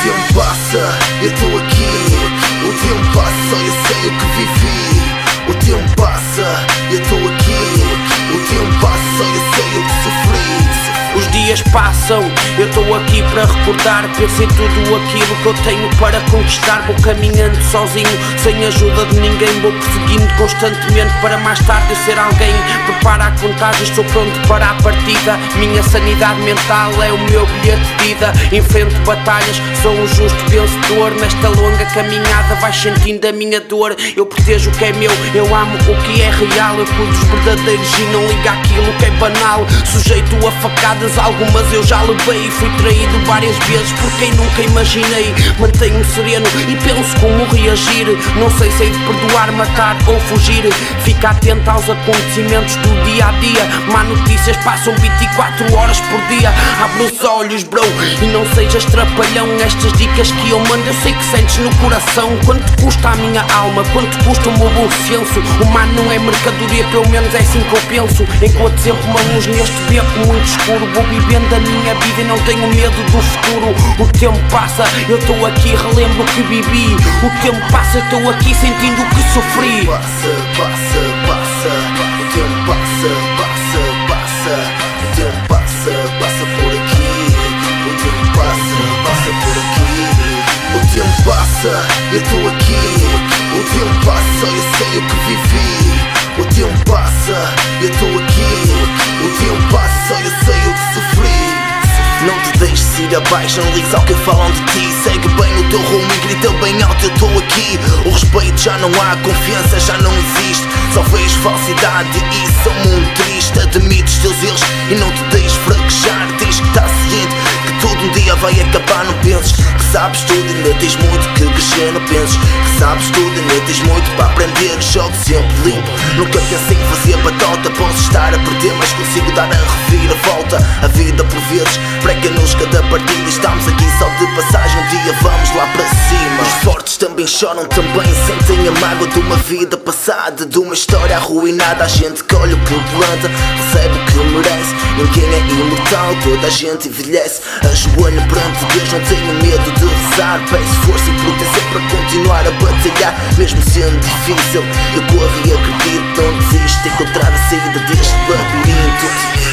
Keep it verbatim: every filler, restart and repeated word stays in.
tempo passa, eu estou aqui. O tempo passa, eu sei o que vivi. O tempo passa, eu estou aqui. O tempo passa, eu sei o que sofri. Os dias passam, eu estou aqui para recordar. Penso em tudo aquilo que eu tenho para conquistar. Vou caminhando sozinho, sem ajuda de ninguém. Vou perseguindo constantemente para mais tarde eu ser alguém. Prepara a contagem, estou pronto para a partida. Minha sanidade mental é o meu bilhete de vida. Enfrento batalhas, sou um justo vencedor. Nesta longa caminhada vais sentindo a minha dor. Eu protejo o que é meu, eu amo o que é real. Eu cuido dos verdadeiros e não ligo àquilo que é banal. Sujeito a facadas, algumas eu já levei. Fui traído várias vezes por quem nunca imaginei. Mantenho-me sereno e penso como reagir. Não sei se hei de perdoar, matar ou fugir. Fica atento aos acontecimentos do dia a dia. Má notícias passam vinte e quatro horas por dia. Abre os olhos, bro, e não sejas trapalhão. Estas dicas que eu mando eu sei que sentes no coração. Quanto custa a minha alma, quanto custa o meu bom senso. O mar não é mercadoria, pelo menos é assim que eu penso. Enquanto sempre uma luz neste beco muito escuro, vou vivendo a minha vida e não tenho medo do futuro. O tempo passa, eu estou aqui, relembro o que vivi. O tempo passa, eu estou aqui sentindo o que sofri. Passa, passa, passa. O tempo passa, passa, passa. O tempo passa, passa por aqui. O tempo passa, passa por aqui. O tempo passa, eu estou aqui. O tempo passa, eu sei o que vivi. O tempo passa, eu estou aqui. O tempo passa, eu sei o que sofri. Não te deixes ir abaixo, não ligues ao que falam de ti. Segue bem no teu rumo e grita bem alto, eu estou aqui. O respeito já não há, a confiança já não existe. Só vejo falsidade e sou muito triste. Admite os teus erros e não te deixes fraquejar. Diz que está ciente que tudo um dia vai acabar. Não penses que sabes tudo, ainda tens muito que crescer. Não penses que sabes tudo, ainda tens muito para aprender. Jogo sempre limpo, nunca pensei em fazer batota. Posso estar a perder, mas consigo dar a reviravolta. A vida por vezes prega-nos cada partida. Estamos aqui só de passagem, um dia vamos lá para cima. Os fortes também choram, também sentem a mágoa de uma vida passada, de uma história arruinada. A gente colhe o que planta, recebe o que merece. Ninguém é imortal, toda a gente envelhece. Ajoelho perante Deus, não tenho medo de rezar. Peço força e proteção para continuar a batalhar. Mesmo sendo difícil, eu corro e acredito. Não desisto, encontrar a saída deste labirinto.